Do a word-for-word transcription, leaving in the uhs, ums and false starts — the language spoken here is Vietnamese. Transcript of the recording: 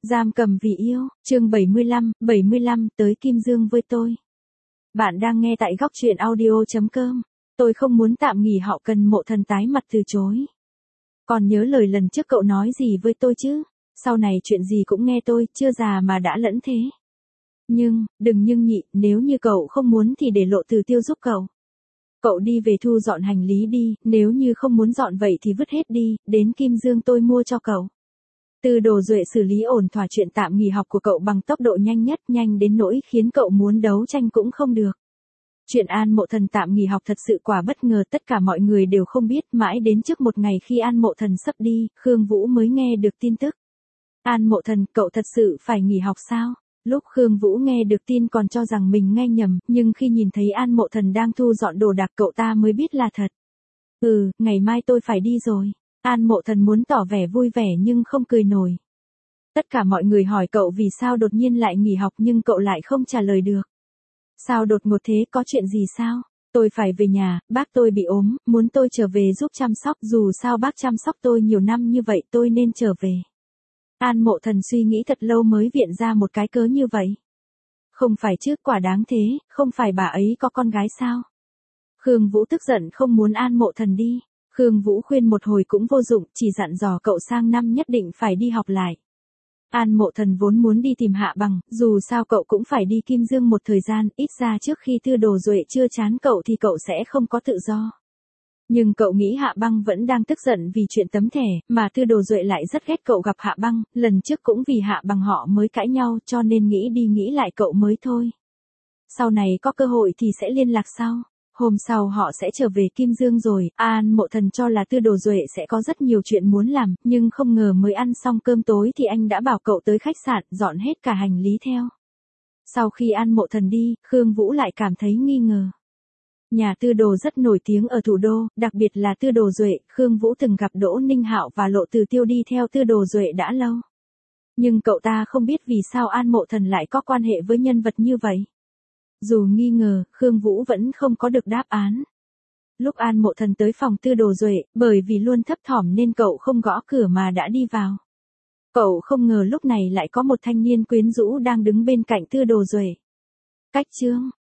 Giam cầm vì yêu, chương bảy mươi lăm, bảy mươi lăm, tới Kim Dương với tôi. Bạn đang nghe tại góc truyện audio chấm com. Tôi không muốn tạm nghỉ họ cần Mộ Thần tái mặt từ chối. Còn nhớ lời lần trước cậu nói gì với tôi chứ? Sau này chuyện gì cũng nghe tôi, chưa già mà đã lẫn thế. Nhưng, đừng nhưng nhị, nếu như cậu không muốn thì để Lộ Từ Tiêu giúp cậu. Cậu đi về thu dọn hành lý đi, nếu như không muốn dọn vậy thì vứt hết đi, đến Kim Dương tôi mua cho cậu. Tư Đồ Duệ xử lý ổn thỏa chuyện tạm nghỉ học của cậu bằng tốc độ nhanh nhất, nhanh đến nỗi khiến cậu muốn đấu tranh cũng không được. Chuyện An Mộ Thần tạm nghỉ học thật sự quả bất ngờ, tất cả mọi người đều không biết, mãi đến trước một ngày khi An Mộ Thần sắp đi, Khương Vũ mới nghe được tin tức. An Mộ Thần, cậu thật sự phải nghỉ học sao? Lúc Khương Vũ nghe được tin còn cho rằng mình nghe nhầm, nhưng khi nhìn thấy An Mộ Thần đang thu dọn đồ đạc cậu ta mới biết là thật. Ừ, ngày mai tôi phải đi rồi. An Mộ Thần muốn tỏ vẻ vui vẻ nhưng không cười nổi. Tất cả mọi người hỏi cậu vì sao đột nhiên lại nghỉ học nhưng cậu lại không trả lời được. Sao đột ngột thế, có chuyện gì sao? Tôi phải về nhà, bác tôi bị ốm, muốn tôi trở về giúp chăm sóc, dù sao bác chăm sóc tôi nhiều năm như vậy tôi nên trở về. An Mộ Thần suy nghĩ thật lâu mới viện ra một cái cớ như vậy. Không phải chứ, quả đáng thế, không phải bà ấy có con gái sao? Khương Vũ tức giận không muốn An Mộ Thần đi. Khương Vũ khuyên một hồi cũng vô dụng, chỉ dặn dò cậu sang năm nhất định phải đi học lại. An Mộ Thần vốn muốn đi tìm Hạ Bằng, dù sao cậu cũng phải đi Kim Dương một thời gian, ít ra trước khi Tư Đồ Duệ chưa chán cậu thì cậu sẽ không có tự do. Nhưng cậu nghĩ Hạ Băng vẫn đang tức giận vì chuyện tấm thẻ, mà Tư Đồ Duệ lại rất ghét cậu gặp Hạ Băng, lần trước cũng vì Hạ Bằng họ mới cãi nhau cho nên nghĩ đi nghĩ lại cậu mới thôi. Sau này có cơ hội thì sẽ liên lạc sau. Hôm sau họ sẽ trở về Kim Dương rồi, An Mộ Thần cho là Tư Đồ Duệ sẽ có rất nhiều chuyện muốn làm, nhưng không ngờ mới ăn xong cơm tối thì anh đã bảo cậu tới khách sạn, dọn hết cả hành lý theo. Sau khi An Mộ Thần đi, Khương Vũ lại cảm thấy nghi ngờ. Nhà Tư Đồ rất nổi tiếng ở thủ đô, đặc biệt là Tư Đồ Duệ, Khương Vũ từng gặp Đỗ Ninh Hạo và Lộ Từ Tiêu đi theo Tư Đồ Duệ đã lâu. Nhưng cậu ta không biết vì sao An Mộ Thần lại có quan hệ với nhân vật như vậy. Dù nghi ngờ, Khương Vũ vẫn không có được đáp án. Lúc An Mộ Thần tới phòng Tư Đồ Duệ, bởi vì luôn thấp thỏm nên cậu không gõ cửa mà đã đi vào. Cậu không ngờ lúc này lại có một thanh niên quyến rũ đang đứng bên cạnh Tư Đồ Duệ. Cách chương,